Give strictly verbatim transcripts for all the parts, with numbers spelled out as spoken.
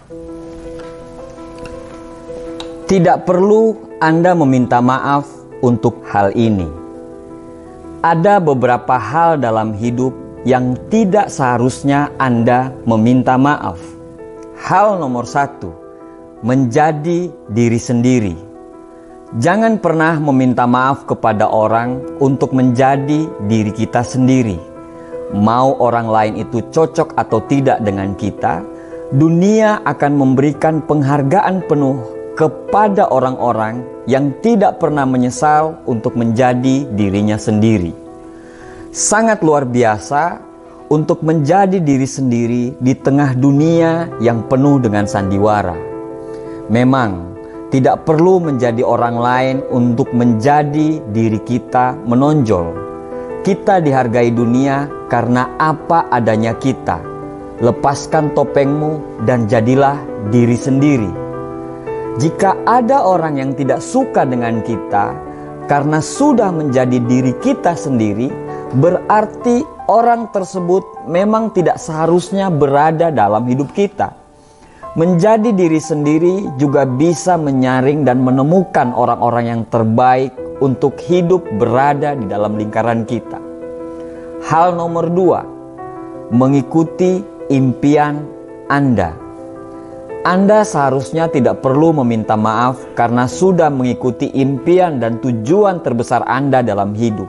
Tidak perlu Anda meminta maaf untuk hal ini. Ada beberapa hal dalam hidup yang tidak seharusnya Anda meminta maaf. Hal nomor satu, menjadi diri sendiri. Jangan pernah meminta maaf kepada orang untuk menjadi diri kita sendiri. Mau orang lain itu cocok atau tidak dengan kita, dunia akan memberikan penghargaan penuh kepada orang-orang yang tidak pernah menyesal untuk menjadi dirinya sendiri. Sangat luar biasa untuk menjadi diri sendiri di tengah dunia yang penuh dengan sandiwara. Memang tidak perlu menjadi orang lain untuk menjadi diri kita menonjol. Kita dihargai dunia karena apa adanya kita. Lepaskan topengmu dan jadilah diri sendiri. Jika ada orang yang tidak suka dengan kita karena sudah menjadi diri kita sendiri, berarti orang tersebut memang tidak seharusnya berada dalam hidup kita. Menjadi diri sendiri juga bisa menyaring dan menemukan orang-orang yang terbaik untuk hidup berada di dalam lingkaran kita. Hal nomor dua, mengikuti impian Anda. Anda seharusnya tidak perlu meminta maaf karena sudah mengikuti impian dan tujuan terbesar Anda dalam hidup.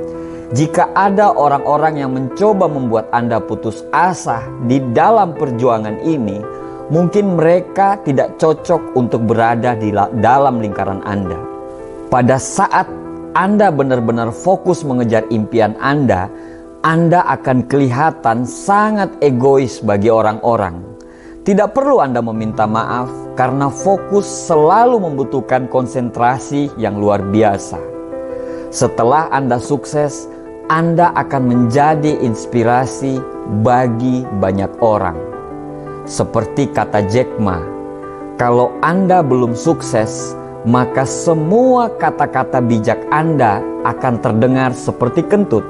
Jika ada orang-orang yang mencoba membuat Anda putus asa di dalam perjuangan ini, mungkin mereka tidak cocok untuk berada di dalam lingkaran Anda. Pada saat Anda benar-benar fokus mengejar impian Anda, Anda akan kelihatan sangat egois bagi orang-orang. Tidak perlu Anda meminta maaf karena fokus selalu membutuhkan konsentrasi yang luar biasa. Setelah Anda sukses, Anda akan menjadi inspirasi bagi banyak orang. Seperti kata Jack Ma, kalau Anda belum sukses, maka semua kata-kata bijak Anda akan terdengar seperti kentut.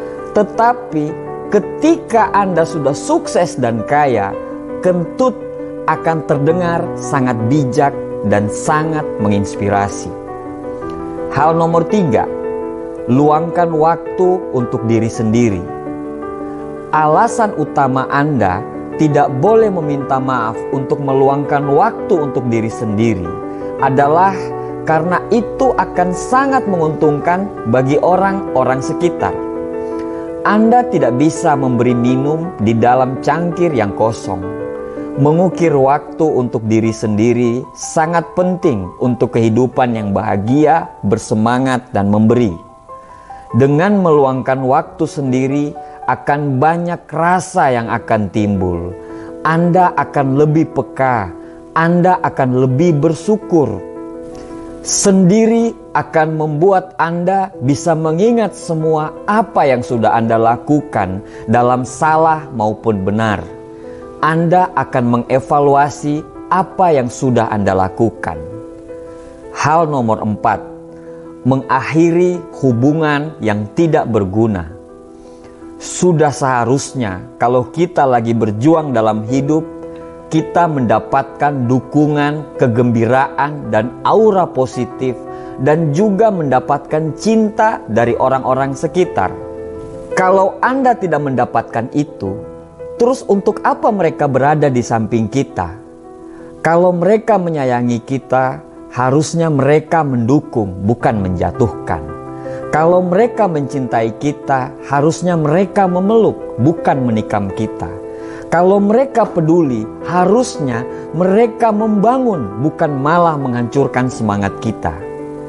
Tetapi ketika Anda sudah sukses dan kaya, kentut akan terdengar sangat bijak dan sangat menginspirasi. Hal nomor tiga, luangkan waktu untuk diri sendiri. Alasan utama Anda tidak boleh meminta maaf untuk meluangkan waktu untuk diri sendiri adalah karena itu akan sangat menguntungkan bagi orang-orang sekitar. Anda tidak bisa memberi minum di dalam cangkir yang kosong. Mengukir waktu untuk diri sendiri sangat penting untuk kehidupan yang bahagia, bersemangat, dan memberi. Dengan meluangkan waktu sendiri, akan banyak rasa yang akan timbul. Anda akan lebih peka, Anda akan lebih bersyukur. Sendiri akan membuat Anda bisa mengingat semua apa yang sudah Anda lakukan dalam salah maupun benar. Anda akan mengevaluasi apa yang sudah Anda lakukan. Hal nomor empat, mengakhiri hubungan yang tidak berguna. Sudah seharusnya kalau kita lagi berjuang dalam hidup, kita mendapatkan dukungan, kegembiraan, dan aura positif, dan juga mendapatkan cinta dari orang-orang sekitar. Kalau Anda tidak mendapatkan itu, terus untuk apa mereka berada di samping kita? Kalau mereka menyayangi kita, harusnya mereka mendukung, bukan menjatuhkan. Kalau mereka mencintai kita, harusnya mereka memeluk, bukan menikam kita. Kalau mereka peduli, harusnya mereka membangun, bukan malah menghancurkan semangat kita.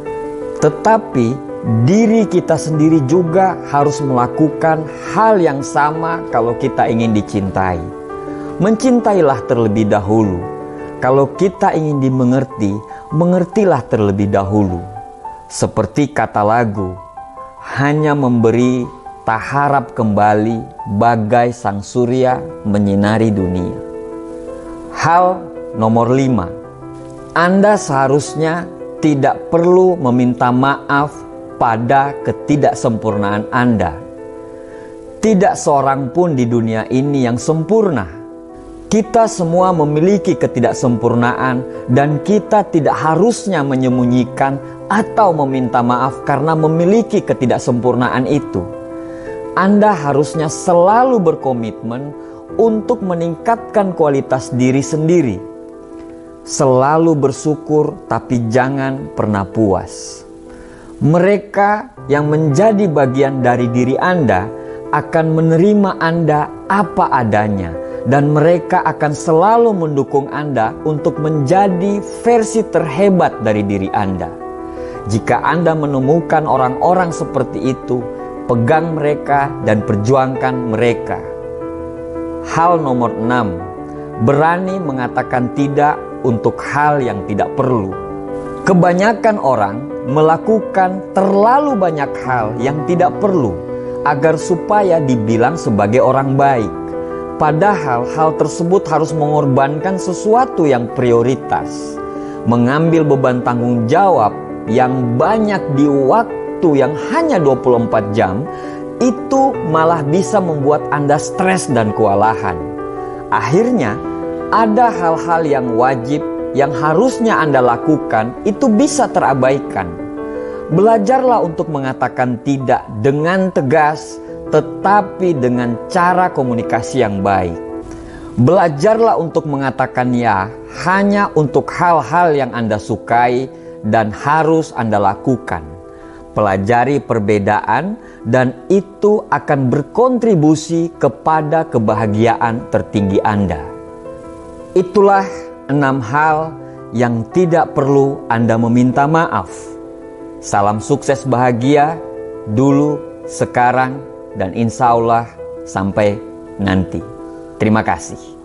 Tetapi diri kita sendiri juga harus melakukan hal yang sama kalau kita ingin dicintai. Mencintailah terlebih dahulu. Kalau kita ingin dimengerti, mengertilah terlebih dahulu. Seperti kata lagu, hanya memberi tak harap kembali bagai sang surya menyinari dunia. Hal nomor lima, Anda seharusnya tidak perlu meminta maaf pada ketidaksempurnaan Anda. Tidak seorang pun di dunia ini yang sempurna. Kita semua memiliki ketidaksempurnaan dan kita tidak harusnya menyembunyikan atau meminta maaf karena memiliki ketidaksempurnaan itu. Anda harusnya selalu berkomitmen untuk meningkatkan kualitas diri sendiri. Selalu bersyukur tapi jangan pernah puas. Mereka yang menjadi bagian dari diri Anda akan menerima Anda apa adanya, dan mereka akan selalu mendukung Anda untuk menjadi versi terhebat dari diri Anda. Jika Anda menemukan orang-orang seperti itu, pegang mereka dan perjuangkan mereka. Hal nomor enam, berani mengatakan tidak untuk hal yang tidak perlu. Kebanyakan orang melakukan terlalu banyak hal yang tidak perlu agar supaya dibilang sebagai orang baik. Padahal hal tersebut harus mengorbankan sesuatu yang prioritas. Mengambil beban tanggung jawab yang banyak di waktu yang hanya dua puluh empat jam, itu malah bisa membuat Anda stres dan kewalahan. Akhirnya, ada hal-hal yang wajib yang harusnya Anda lakukan itu bisa terabaikan. Belajarlah untuk mengatakan tidak dengan tegas, tetapi dengan cara komunikasi yang baik. Belajarlah untuk mengatakan ya hanya untuk hal-hal yang Anda sukai dan harus Anda lakukan. Pelajari perbedaan dan itu akan berkontribusi kepada kebahagiaan tertinggi Anda. Itulah enam hal yang tidak perlu Anda meminta maaf. Salam sukses bahagia dulu, sekarang, dan insya Allah sampai nanti. Terima kasih.